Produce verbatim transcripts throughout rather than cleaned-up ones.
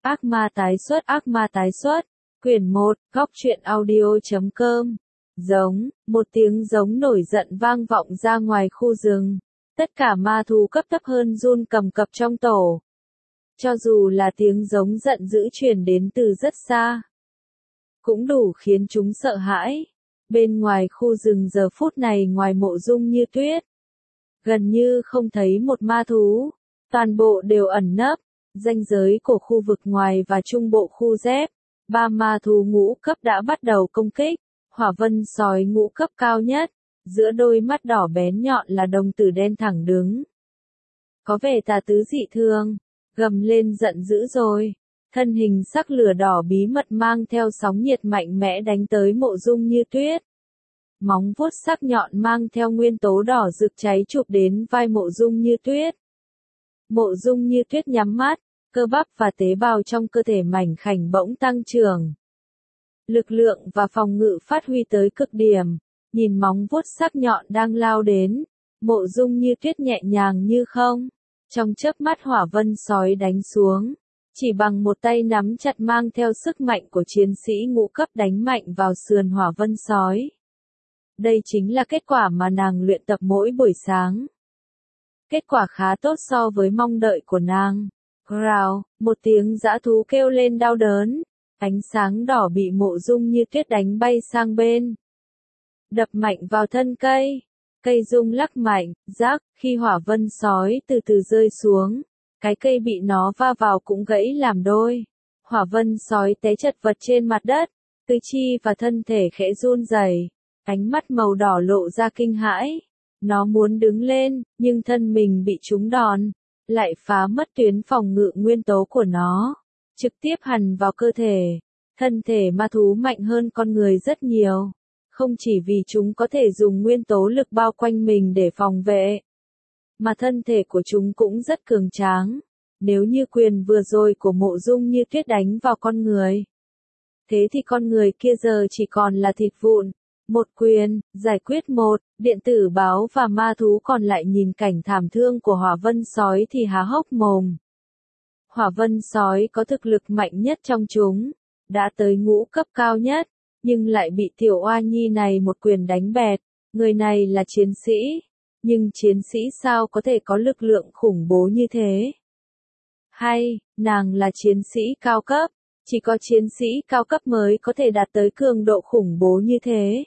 Ác ma tái xuất, ác ma tái xuất. Quyển một, góc truyện audio chấm com. Giống, một tiếng giống nổi giận vang vọng ra ngoài khu rừng. Tất cả ma thú cấp thấp hơn run cầm cập trong tổ. Cho dù là tiếng giống giận dữ truyền đến từ rất xa, cũng đủ khiến chúng sợ hãi. Bên ngoài khu rừng giờ phút này ngoài Mộ Dung Như Tuyết, gần như không thấy một ma thú, toàn bộ đều ẩn nấp. Ranh giới của khu vực ngoài và trung bộ khu dép, ba ma thú ngũ cấp đã bắt đầu công kích. Hỏa vân sói ngũ cấp cao nhất, giữa đôi mắt đỏ bén nhọn là đồng tử đen thẳng đứng, có vẻ tà tứ dị thường, gầm lên giận dữ rồi. Thân hình sắc lửa đỏ bí mật mang theo sóng nhiệt mạnh mẽ đánh tới Mộ Dung Như Tuyết. Móng vuốt sắc nhọn mang theo nguyên tố đỏ rực cháy chụp đến vai Mộ Dung Như Tuyết. Mộ Dung Như Tuyết nhắm mắt, cơ bắp và tế bào trong cơ thể mảnh khảnh bỗng tăng trưởng. Lực lượng và phòng ngự phát huy tới cực điểm, nhìn móng vuốt sắc nhọn đang lao đến, Mộ Dung Như Tuyết nhẹ nhàng như không. Trong chớp mắt hỏa vân sói đánh xuống, chỉ bằng một tay nắm chặt mang theo sức mạnh của chiến sĩ ngũ cấp đánh mạnh vào sườn hỏa vân sói. Đây chính là kết quả mà nàng luyện tập mỗi buổi sáng. Kết quả khá tốt so với mong đợi của nàng. Growl, một tiếng dã thú kêu lên đau đớn, ánh sáng đỏ bị Mộ Dung Như Tuyết đánh bay sang bên, đập mạnh vào thân cây. Cây rung lắc mạnh, rác, khi hỏa vân sói từ từ rơi xuống, cái cây bị nó va vào cũng gãy làm đôi. Hỏa vân sói té chật vật trên mặt đất, tứ chi và thân thể khẽ run rẩy, ánh mắt màu đỏ lộ ra kinh hãi. Nó muốn đứng lên, nhưng thân mình bị trúng đòn, lại phá mất tuyến phòng ngự nguyên tố của nó, trực tiếp hằn vào cơ thể. Thân thể ma thú mạnh hơn con người rất nhiều, không chỉ vì chúng có thể dùng nguyên tố lực bao quanh mình để phòng vệ, mà thân thể của chúng cũng rất cường tráng. Nếu như quyền vừa rồi của Mộ Dung Như Tuyết đánh vào con người, thế thì con người kia giờ chỉ còn là thịt vụn. Một quyền, giải quyết một, điện tử báo và ma thú còn lại nhìn cảnh thảm thương của hỏa vân sói thì há hốc mồm. Hỏa vân sói có thực lực mạnh nhất trong chúng, đã tới ngũ cấp cao nhất, nhưng lại bị tiểu oa nhi này một quyền đánh bẹt. Người này là chiến sĩ, nhưng chiến sĩ sao có thể có lực lượng khủng bố như thế? Hay, nàng là chiến sĩ cao cấp, chỉ có chiến sĩ cao cấp mới có thể đạt tới cường độ khủng bố như thế.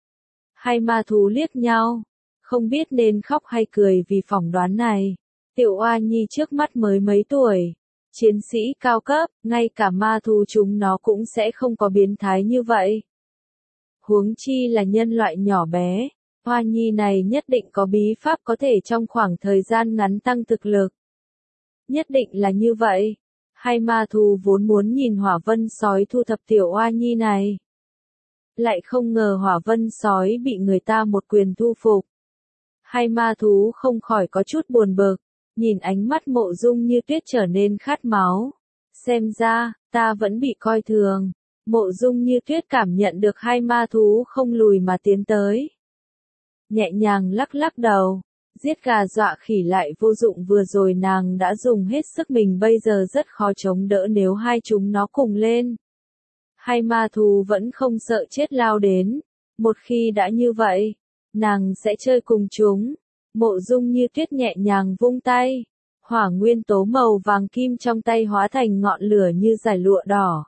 Hai ma thú liếc nhau, không biết nên khóc hay cười vì phỏng đoán này. Tiểu oa nhi trước mắt mới mấy tuổi, chiến sĩ cao cấp, ngay cả ma thú chúng nó cũng sẽ không có biến thái như vậy. Huống chi là nhân loại nhỏ bé, oa nhi này nhất định có bí pháp có thể trong khoảng thời gian ngắn tăng thực lực. Nhất định là như vậy. Hai ma thú vốn muốn nhìn hỏa vân sói thu thập tiểu oa nhi này, lại không ngờ hỏa vân sói bị người ta một quyền thu phục. Hai ma thú không khỏi có chút buồn bực, nhìn ánh mắt Mộ Dung Như Tuyết trở nên khát máu. Xem ra, ta vẫn bị coi thường. Mộ Dung Như Tuyết cảm nhận được hai ma thú không lùi mà tiến tới, nhẹ nhàng lắc lắc đầu. Giết gà dọa khỉ lại vô dụng, vừa rồi nàng đã dùng hết sức mình, bây giờ rất khó chống đỡ nếu hai chúng nó cùng lên. Hai ma thú vẫn không sợ chết lao đến. Một khi đã như vậy, nàng sẽ chơi cùng chúng. Mộ Dung Như Tuyết nhẹ nhàng vung tay, hỏa nguyên tố màu vàng kim trong tay hóa thành ngọn lửa như dải lụa đỏ.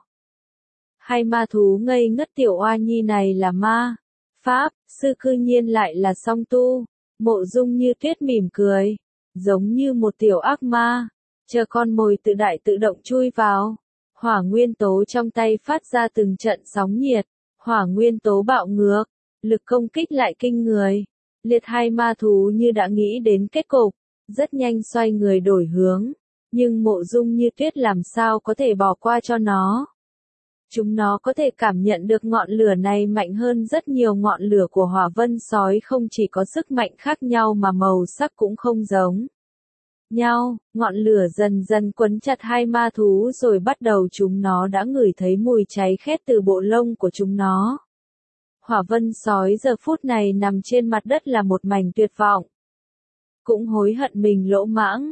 Hai ma thú ngây ngất, tiểu oa nhi này là ma pháp sư cư nhiên lại là song tu. Mộ Dung Như Tuyết mỉm cười, giống như một tiểu ác ma, chờ con mồi tự đại tự động chui vào. Hỏa nguyên tố trong tay phát ra từng trận sóng nhiệt, hỏa nguyên tố bạo ngược, lực công kích lại kinh người. Liệt hai ma thú như đã nghĩ đến kết cục, rất nhanh xoay người đổi hướng, nhưng Mộ Dung Như Tuyết làm sao có thể bỏ qua cho nó. Chúng nó có thể cảm nhận được ngọn lửa này mạnh hơn rất nhiều ngọn lửa của hỏa vân sói, không chỉ có sức mạnh khác nhau mà màu sắc cũng không giống nhau. Ngọn lửa dần dần quấn chặt hai ma thú rồi bắt đầu chúng nó đã ngửi thấy mùi cháy khét từ bộ lông của chúng nó. Hỏa vân sói giờ phút này nằm trên mặt đất là một mảnh tuyệt vọng, cũng hối hận mình lỗ mãng.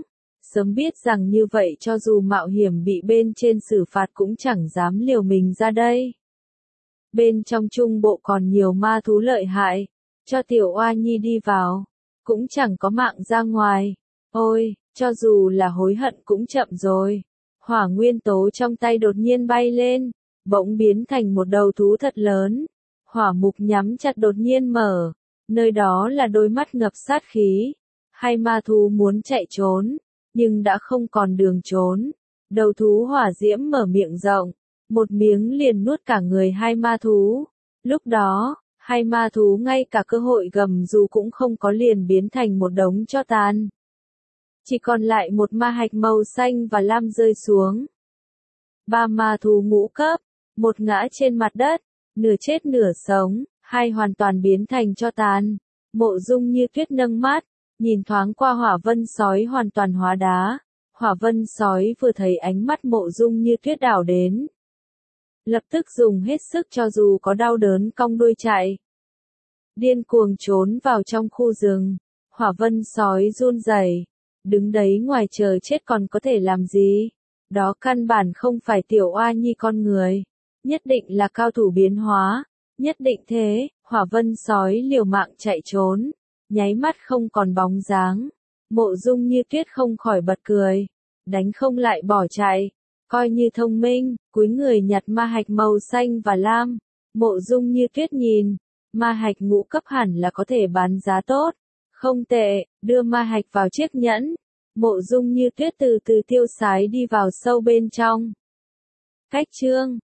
Sớm biết rằng như vậy cho dù mạo hiểm bị bên trên xử phạt cũng chẳng dám liều mình ra đây. Bên trong trung bộ còn nhiều ma thú lợi hại, cho tiểu oa nhi đi vào, cũng chẳng có mạng ra ngoài. Ôi, cho dù là hối hận cũng chậm rồi. Hỏa nguyên tố trong tay đột nhiên bay lên, bỗng biến thành một đầu thú thật lớn. Hỏa mục nhắm chặt đột nhiên mở, nơi đó là đôi mắt ngập sát khí. Hai ma thú muốn chạy trốn, nhưng đã không còn đường trốn. Đầu thú hỏa diễm mở miệng rộng, một miếng liền nuốt cả người hai ma thú. Lúc đó, hai ma thú ngay cả cơ hội gầm rú cũng không có, liền biến thành một đống tro tàn. Chỉ còn lại một ma hạch màu xanh và lam rơi xuống. Ba ma thú ngũ cấp, một ngã trên mặt đất, nửa chết nửa sống, hai hoàn toàn biến thành tro tàn. Mộ Dung Như Tuyết nâng mắt, nhìn thoáng qua hỏa vân sói hoàn toàn hóa đá. Hỏa vân sói vừa thấy ánh mắt Mộ Dung Như Tuyết đảo đến, lập tức dùng hết sức cho dù có đau đớn cong đuôi chạy. Điên cuồng trốn vào trong khu rừng. Hỏa vân sói run rẩy, đứng đấy ngoài chờ chết còn có thể làm gì? Đó căn bản không phải tiểu oa nhi con người, nhất định là cao thủ biến hóa, nhất định thế. Hỏa vân sói liều mạng chạy trốn, nháy mắt không còn bóng dáng. Mộ Dung Như Tuyết không khỏi bật cười, đánh không lại bỏ chạy, coi như thông minh, cúi người nhặt ma hạch màu xanh và lam. Mộ Dung Như Tuyết nhìn, ma hạch ngũ cấp hẳn là có thể bán giá tốt, không tệ, đưa ma hạch vào chiếc nhẫn. Mộ Dung Như Tuyết từ từ tiêu sái đi vào sâu bên trong. Cách chương